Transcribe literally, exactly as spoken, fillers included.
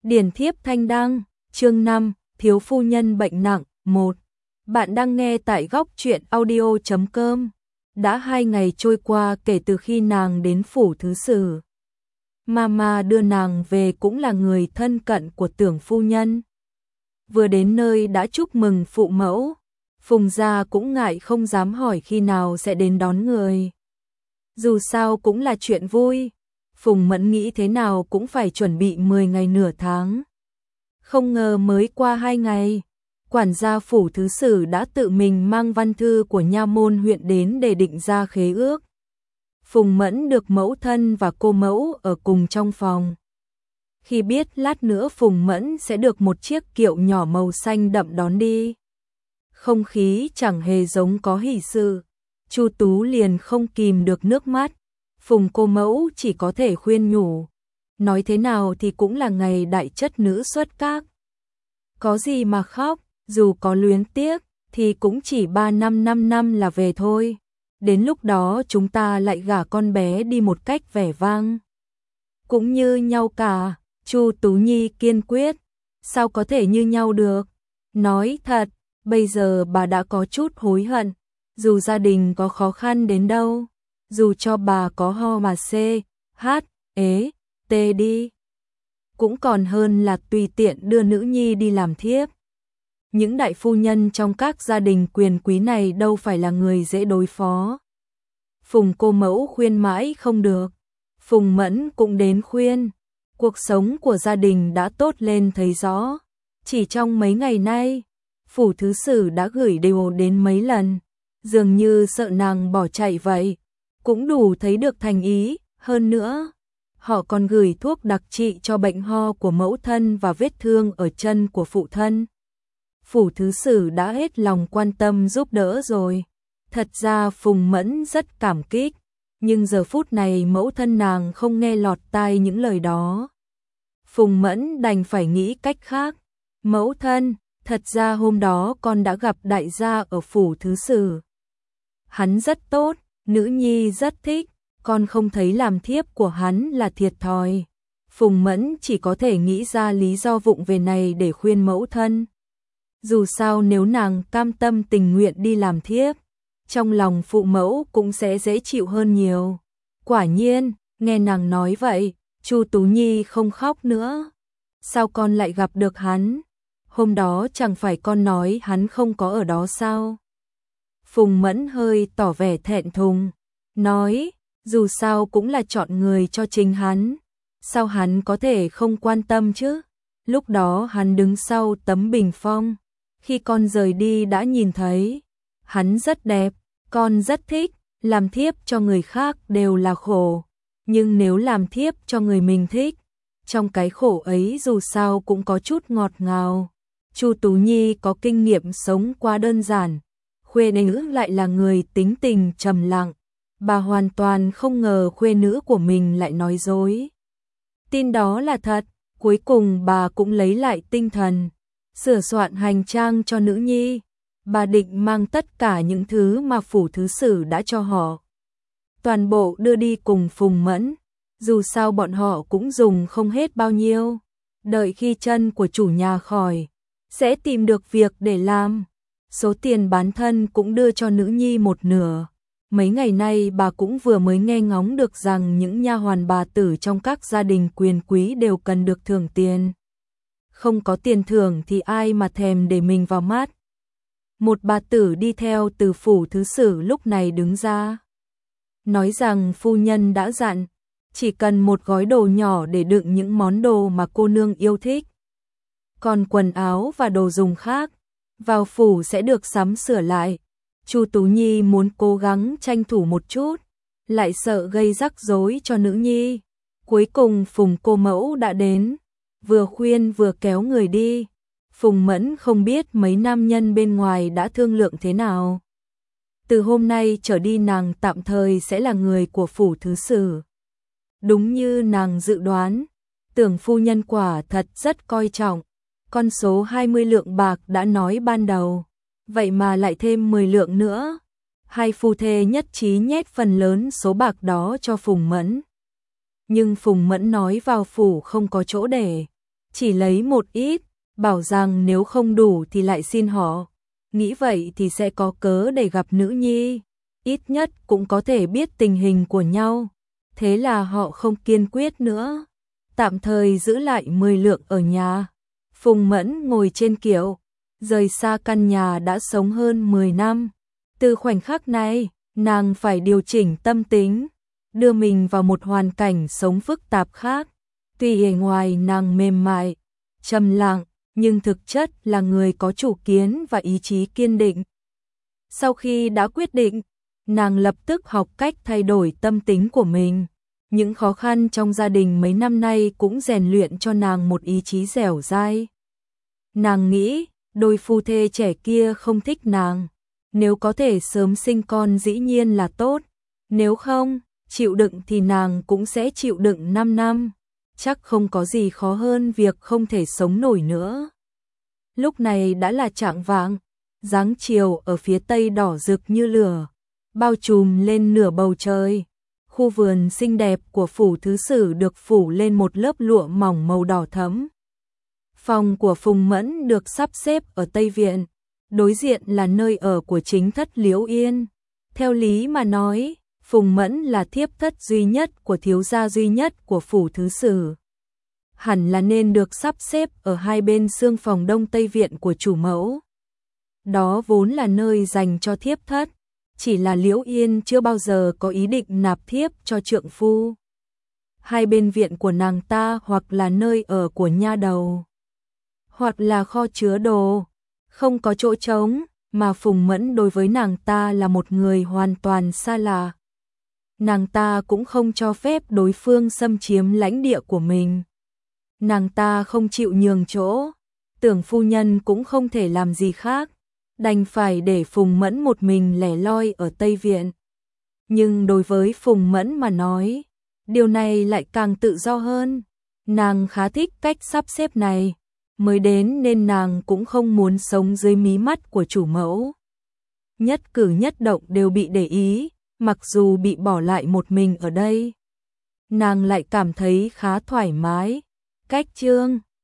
Điển thiếp thanh đăng, chương năm, thiếu phu nhân bệnh nặng, một. Bạn đang nghe tại góc truyện audio chấm com. Đã hai ngày trôi qua kể từ khi nàng đến phủ thứ sử. Mama đưa nàng về cũng là người thân cận của tưởng phu nhân. Vừa đến nơi đã chúc mừng phụ mẫu, Phùng gia cũng ngại không dám hỏi khi nào sẽ đến đón người. Dù sao cũng là chuyện vui. Phùng Mẫn nghĩ thế nào cũng phải chuẩn bị mười ngày nửa tháng. Không ngờ mới qua hai ngày, quản gia phủ thứ sử đã tự mình mang văn thư của nha môn huyện đến để định ra khế ước. Phùng Mẫn được mẫu thân và cô mẫu ở cùng trong phòng. Khi biết lát nữa Phùng Mẫn sẽ được một chiếc kiệu nhỏ màu xanh đậm đón đi, không khí chẳng hề giống có hỷ sự. Chu Tú liền không kìm được nước mắt. Phùng cô mẫu chỉ có thể khuyên nhủ, nói thế nào thì cũng là ngày đại chất nữ xuất các. Có gì mà khóc, dù có luyến tiếc thì cũng chỉ ba năm năm năm là về thôi. Đến lúc đó chúng ta lại gả con bé đi một cách vẻ vang. Cũng như nhau cả, Chu Tú Nhi kiên quyết, sao có thể như nhau được. Nói thật, bây giờ bà đã có chút hối hận, dù gia đình có khó khăn đến đâu. Dù cho bà có ho mà c, h, ế, t đi, cũng còn hơn là tùy tiện đưa nữ nhi đi làm thiếp. Những đại phu nhân trong các gia đình quyền quý này đâu phải là người dễ đối phó. Phùng cô mẫu khuyên mãi không được. Phùng Mẫn cũng đến khuyên. Cuộc sống của gia đình đã tốt lên thấy rõ. Chỉ trong mấy ngày nay, phủ thứ sử đã gửi đều đến mấy lần, dường như sợ nàng bỏ chạy vậy. Cũng đủ thấy được thành ý, hơn nữa, họ còn gửi thuốc đặc trị cho bệnh ho của mẫu thân và vết thương ở chân của phụ thân. Phủ thứ sử đã hết lòng quan tâm giúp đỡ rồi. Thật ra Phùng Mẫn rất cảm kích, nhưng giờ phút này mẫu thân nàng không nghe lọt tai những lời đó. Phùng Mẫn đành phải nghĩ cách khác. Mẫu thân, thật ra hôm đó con đã gặp đại gia ở phủ thứ sử. Hắn rất tốt. Nữ nhi rất thích, con không thấy làm thiếp của hắn là thiệt thòi. Phùng Mẫn chỉ có thể nghĩ ra lý do vụng về này để khuyên mẫu thân. Dù sao nếu nàng cam tâm tình nguyện đi làm thiếp, trong lòng phụ mẫu cũng sẽ dễ chịu hơn nhiều. Quả nhiên, nghe nàng nói vậy, Chu Tú Nhi không khóc nữa. Sao con lại gặp được hắn? Hôm đó chẳng phải con nói hắn không có ở đó sao? Phùng Mẫn hơi tỏ vẻ thẹn thùng, nói, dù sao cũng là chọn người cho chính hắn, sao hắn có thể không quan tâm chứ? Lúc đó hắn đứng sau tấm bình phong, khi con rời đi đã nhìn thấy, hắn rất đẹp, con rất thích, làm thiếp cho người khác đều là khổ, nhưng nếu làm thiếp cho người mình thích, trong cái khổ ấy dù sao cũng có chút ngọt ngào. Chu Tú Nhi có kinh nghiệm sống quá đơn giản. Khuê nữ lại là người tính tình trầm lặng, bà hoàn toàn không ngờ khuê nữ của mình lại nói dối. Tin đó là thật, cuối cùng bà cũng lấy lại tinh thần, sửa soạn hành trang cho nữ nhi. Bà định mang tất cả những thứ mà phủ thứ sử đã cho họ, toàn bộ đưa đi cùng Phùng Mẫn, dù sao bọn họ cũng dùng không hết bao nhiêu. Đợi khi chân của chủ nhà khỏi, sẽ tìm được việc để làm. Số tiền bán thân cũng đưa cho nữ nhi một nửa. Mấy ngày nay bà cũng vừa mới nghe ngóng được rằng những nha hoàn bà tử trong các gia đình quyền quý đều cần được thưởng tiền. Không có tiền thưởng thì ai mà thèm để mình vào mắt. Một bà tử đi theo từ phủ thứ sử lúc này đứng ra, nói rằng phu nhân đã dặn, chỉ cần một gói đồ nhỏ để đựng những món đồ mà cô nương yêu thích. Còn quần áo và đồ dùng khác, vào phủ sẽ được sắm sửa lại. Chu Tú Nhi muốn cố gắng tranh thủ một chút, lại sợ gây rắc rối cho nữ nhi. Cuối cùng Phùng cô mẫu đã đến, vừa khuyên vừa kéo người đi. Phùng Mẫn không biết mấy nam nhân bên ngoài đã thương lượng thế nào. Từ hôm nay trở đi nàng tạm thời sẽ là người của phủ thứ sử. Đúng như nàng dự đoán, tưởng phu nhân quả thật rất coi trọng con số hai mươi lượng bạc đã nói ban đầu, vậy mà lại thêm mười lượng nữa. Hai phu thê nhất trí nhét phần lớn số bạc đó cho Phùng Mẫn. Nhưng Phùng Mẫn nói vào phủ không có chỗ để, chỉ lấy một ít, bảo rằng nếu không đủ thì lại xin họ. Nghĩ vậy thì sẽ có cớ để gặp nữ nhi, ít nhất cũng có thể biết tình hình của nhau. Thế là họ không kiên quyết nữa, tạm thời giữ lại mười lượng ở nhà. Phùng Mẫn ngồi trên kiệu, rời xa căn nhà đã sống hơn mười năm. Từ khoảnh khắc này, nàng phải điều chỉnh tâm tính, đưa mình vào một hoàn cảnh sống phức tạp khác. Tuy ở ngoài nàng mềm mại, trầm lặng, nhưng thực chất là người có chủ kiến và ý chí kiên định. Sau khi đã quyết định, nàng lập tức học cách thay đổi tâm tính của mình. Những khó khăn trong gia đình mấy năm nay cũng rèn luyện cho nàng một ý chí dẻo dai. Nàng nghĩ, đôi phu thê trẻ kia không thích nàng. Nếu có thể sớm sinh con dĩ nhiên là tốt. Nếu không, chịu đựng thì nàng cũng sẽ chịu đựng năm năm. Chắc không có gì khó hơn việc không thể sống nổi nữa. Lúc này đã là chạng vạng, dáng chiều ở phía tây đỏ rực như lửa, bao trùm lên nửa bầu trời. Khu vườn xinh đẹp của phủ thứ sử được phủ lên một lớp lụa mỏng màu đỏ thẫm. Phòng của Phùng Mẫn được sắp xếp ở Tây Viện, đối diện là nơi ở của chính thất Liễu Yên. Theo lý mà nói, Phùng Mẫn là thiếp thất duy nhất của thiếu gia duy nhất của phủ thứ sử. Hẳn là nên được sắp xếp ở hai bên xương phòng Đông Tây Viện của chủ mẫu. Đó vốn là nơi dành cho thiếp thất, chỉ là Liễu Yên chưa bao giờ có ý định nạp thiếp cho trượng phu. Hai bên viện của nàng ta hoặc là nơi ở của nha đầu, hoặc là kho chứa đồ, không có chỗ trống, mà Phùng Mẫn đối với nàng ta là một người hoàn toàn xa lạ. Nàng ta cũng không cho phép đối phương xâm chiếm lãnh địa của mình. Nàng ta không chịu nhường chỗ, Tưởng phu nhân cũng không thể làm gì khác, đành phải để Phùng Mẫn một mình lẻ loi ở Tây Viện. Nhưng đối với Phùng Mẫn mà nói, điều này lại càng tự do hơn. Nàng khá thích cách sắp xếp này, mới đến nên nàng cũng không muốn sống dưới mí mắt của chủ mẫu. Nhất cử nhất động đều bị để ý, mặc dù bị bỏ lại một mình ở đây. Nàng lại cảm thấy khá thoải mái. Cách chương